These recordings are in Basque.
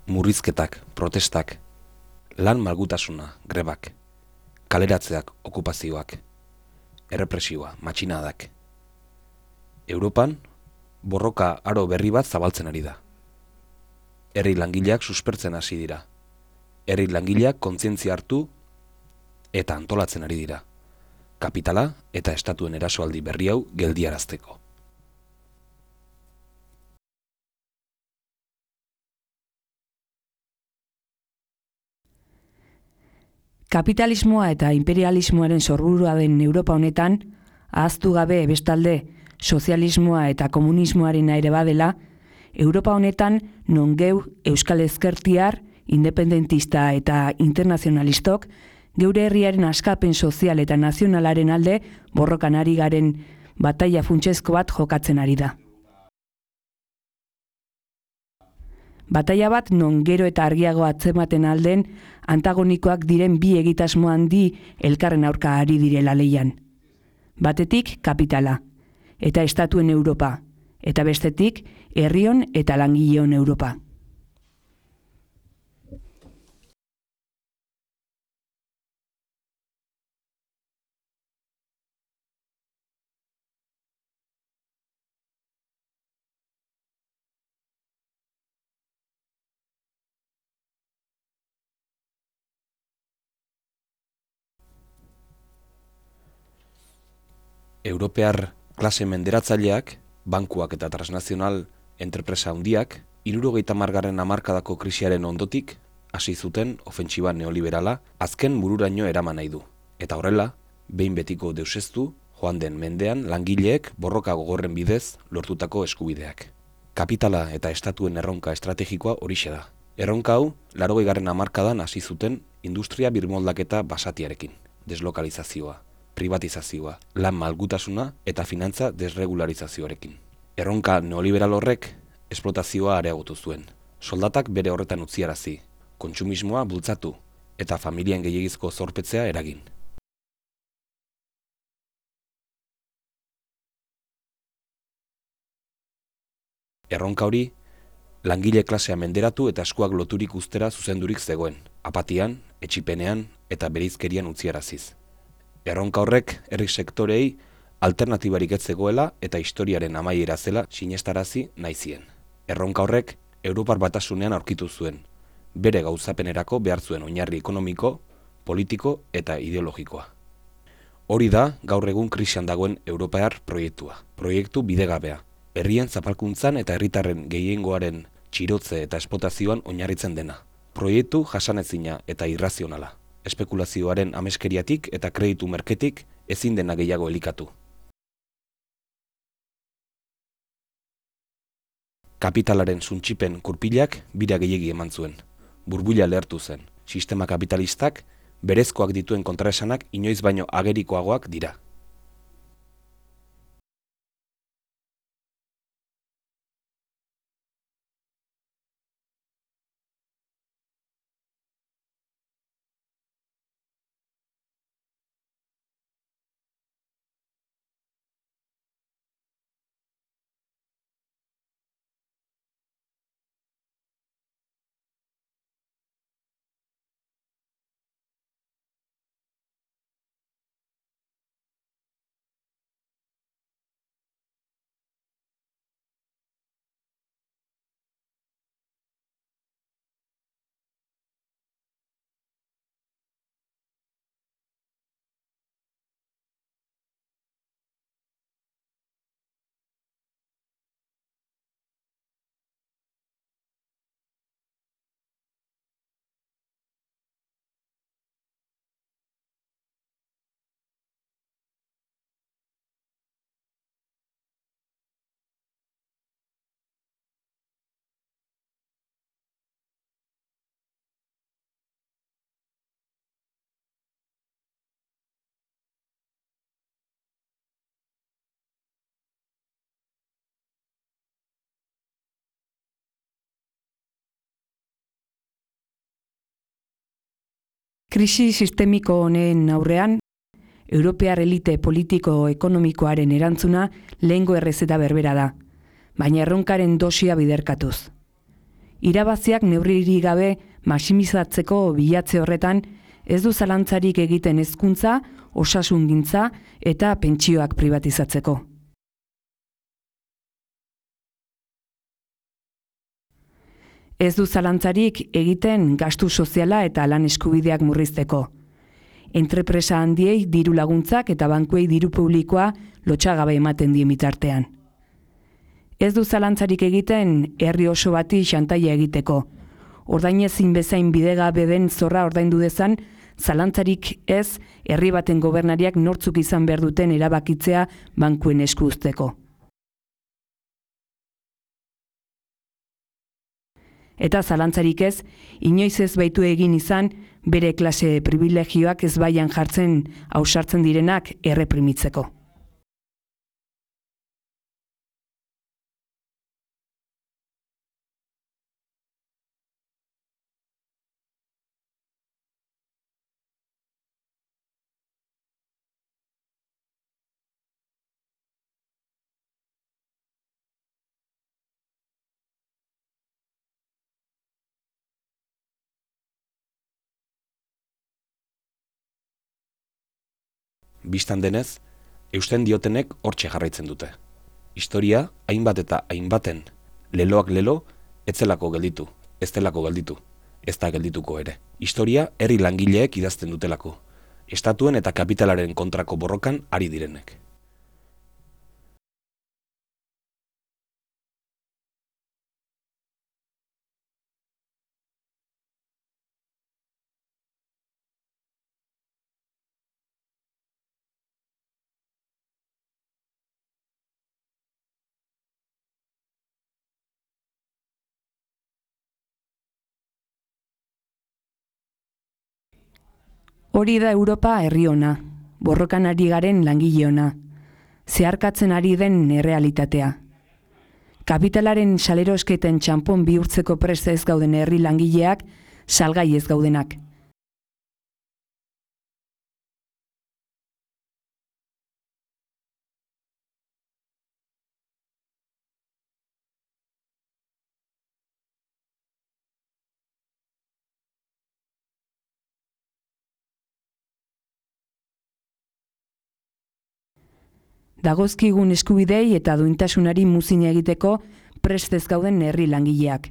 Murrizketak, protestak, lan malgutasuna, grebak, kaleratzeak, okupazioak, errepresioa, matxinadak. Europan, borroka aro berri bat zabaltzen ari da. Herri langileak suspertzen hasi dira. Herri langileak kontzientzia hartu eta antolatzen ari dira. Kapitala eta estatuen erasoaldi berri hau geldiarazteko. Kapitalismoa eta imperialismoaren sorburua den Europa honetan, ahaztu gabe bestalde sozialismoa eta komunismoaren ere badela, Europa honetan non geu Euskal Ezkertiar, independentista eta internazionalistok, geure herriaren askapen sozial eta nazionalaren alde borrokan ari garen bataila funtsezko bat jokatzen ari da. Bataila bat non gero eta argiago atzematen alden antagonikoak diren bi egitasmo handi elkarren aurka ari direla leian. Batetik kapitala, eta estatuen Europa, eta bestetik herrion eta langileon Europa. Europear klase menderatzaileak, bankuak eta transnazional entrepresa handiak, 70. hamarkadako krisiaren ondotik, hasi zuten ofentsiba neoliberala azken bururaino eraman nahi du. Eta horrela, behin betiko deuseztu, joan den mendean langileek borroka gogorren bidez lortutako eskubideak. Kapitala eta estatuen erronka estrategikoa horixe da. Erronka hau, 80. hamarkadan hasi zuten industria birmoldaketa basatiarekin, deslokalizazioa, privatizazioa, lan malgutasuna eta finantza desregularizazioarekin. Erronka neoliberal horrek esplotazioa areagotu zuen. Soldatak bere horretan utziarazi, kontsumismoa bultzatu eta familien gehiegizko zorpetzea eragin. Erronka hori, langile klasea menderatu eta eskuak loturik uztera zuzendurik zegoen, apatian, etsipenean eta bereizkerian utziaraziz. Erronka horrek herri sektorei alternatibarik ez zegoela eta historiaren amaiera zela sinestarazi nahi zien. Erronka horrek Europar Batasunean aurkitu zuen, bere gauzapenerako behar zuen oinarri ekonomiko, politiko eta ideologikoa. Hori da gaur egun krisian dagoen Europear proiektua, proiektu bidegabea, herrien zapalkuntzan eta herritarren gehiengoaren txirotze eta esplotazioan oinarritzen dena. Proiektu jasanezina eta irrazionala. Espekulazioaren ameskeriatik eta kreditu merketik ezin dena gehiago elikatu. Kapitalaren suntsipen kurpilak bira gehiegi eman zuen. Burbuila lehertu zen. Sistema kapitalistak berezkoak dituen kontraesanak inoiz baino agerikoagoak dira. Krisi sistemiko honen aurrean, Europear elite politiko-ekonomikoaren erantzuna lehengo errezeta berbera da, baina erronkaren dosia biderkatuz. Irabaziak neurririk gabe maximizatzeko bilatze horretan ez du zalantzarik egiten hezkuntza, osasungintza eta pentsioak pribatizatzeko. Ez du zalantzarik egiten gastu soziala eta lan eskubideak murrizteko. Entrepresa handiei diru laguntzak eta bankuei diru publikoa lotsagabe ematen dien bitartean. Ez du zalantzarik egiten herri oso bati xantaia egiteko. Ordainezin bezain bidegabe den zorra ordaindu dezan, zalantzarik ez herri baten gobernariak nortzuk izan behar duten erabakitzea bankuen esku uzteko. Eta zalantzarik ez, inoiz ez baitu egin izan bere klase privilegioak ez baian jartzen ausartzen direnak erreprimitzeko. Bistan denez, eusten diotenek hortxe jarraitzen dute. Historia, hainbat eta hainbaten, leloak lelo, ez delako gelditu, ez delako gelditu, ez da geldituko ere. Historia, herri langileek idazten dutelako, estatuen eta kapitalaren kontrako borrokan ari direnek. Hori da Europa herri ona, borrokan ari garen langile ona, zeharkatzen ari den errealitatea. Kapitalaren salerosketen txanpon bihurtzeko prest ez gauden herri langileak, salgai ez gaudenak. Dagozkigun eskubidei eta duintasunari muzin egiteko prest ez gauden herri langileak.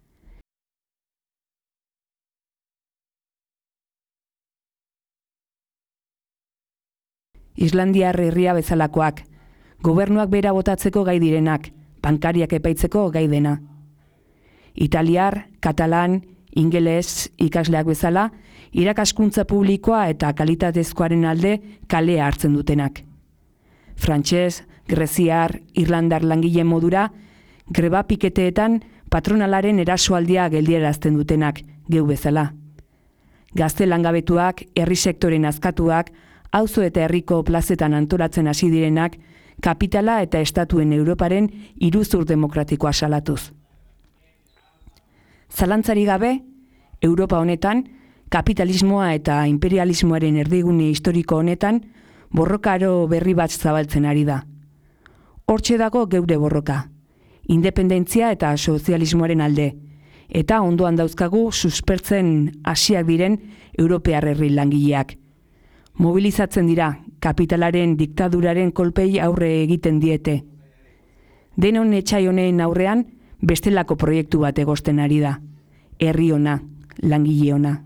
Islandiar herria bezalakoak, gobernuak bera botatzeko gai direnak, bankariak epaitzeko gai dena. Italiar, katalan, ingeles ikasleak bezala, irakaskuntza publikoa eta kalitatezkoaren alde kalea hartzen dutenak. Frantses, greziar, irlandar langile modura, greba piketeetan patronalaren erasoaldia geldierazten dutenak, geu bezala. Gazte langabetuak, herri sektoren azkatuak, auzo eta herriko plazetan antolatzen hasi direnak, kapitala eta estatuen Europaren iruzur demokratikoa salatuz. Zalantzari gabe, Europa honetan, kapitalismoa eta imperialismoaren erdigune historiko honetan, borrokaro berri bat zabaltzen ari da. Hortxe dago geure borroka, independentzia eta sozialismoaren alde, eta ondoan dauzkagu suspertzen hasiak diren europear herri langileak. Mobilizatzen dira, kapitalaren diktaduraren kolpei aurre egiten diete. Denon etxai honen aurrean, bestelako proiektu bat egosten ari da. Herri ona, langile ona.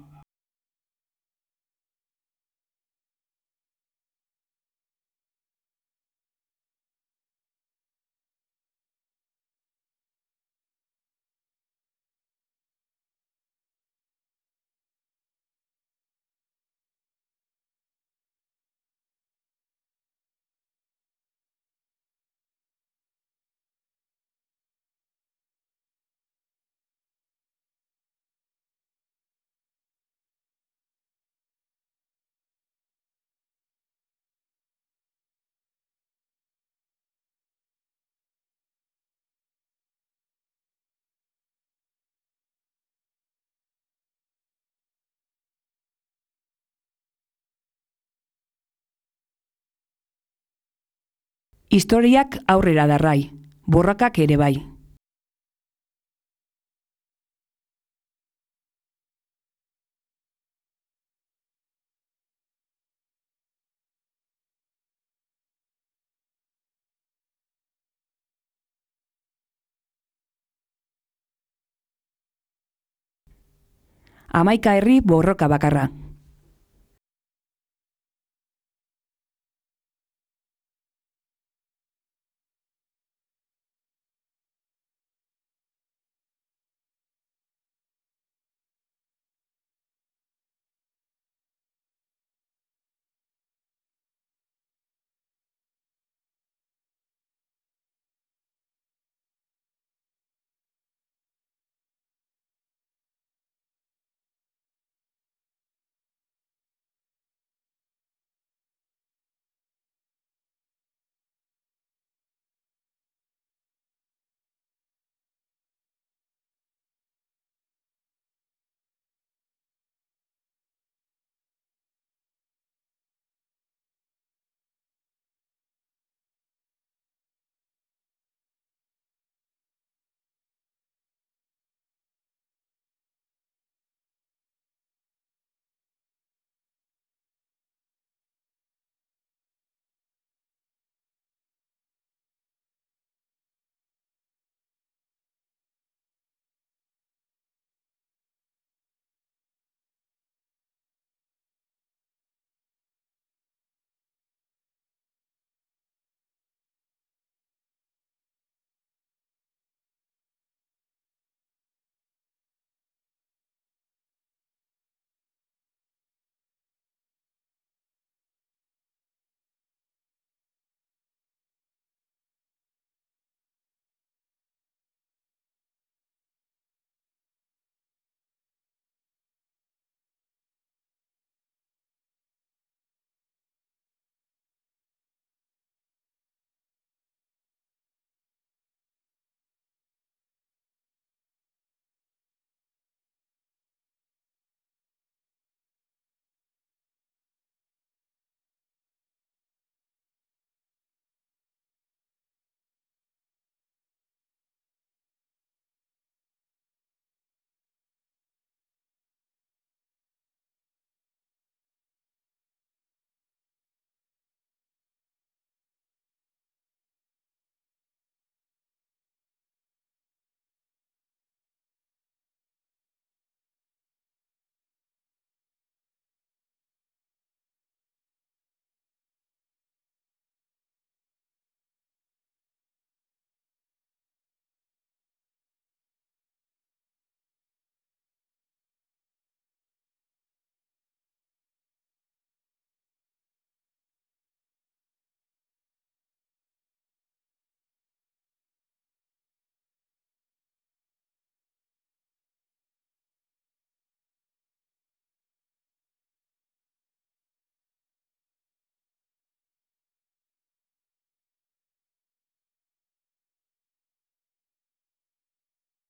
Historiak aurrera darrai, borrakak ere bai. 11 herri borroka bakarra.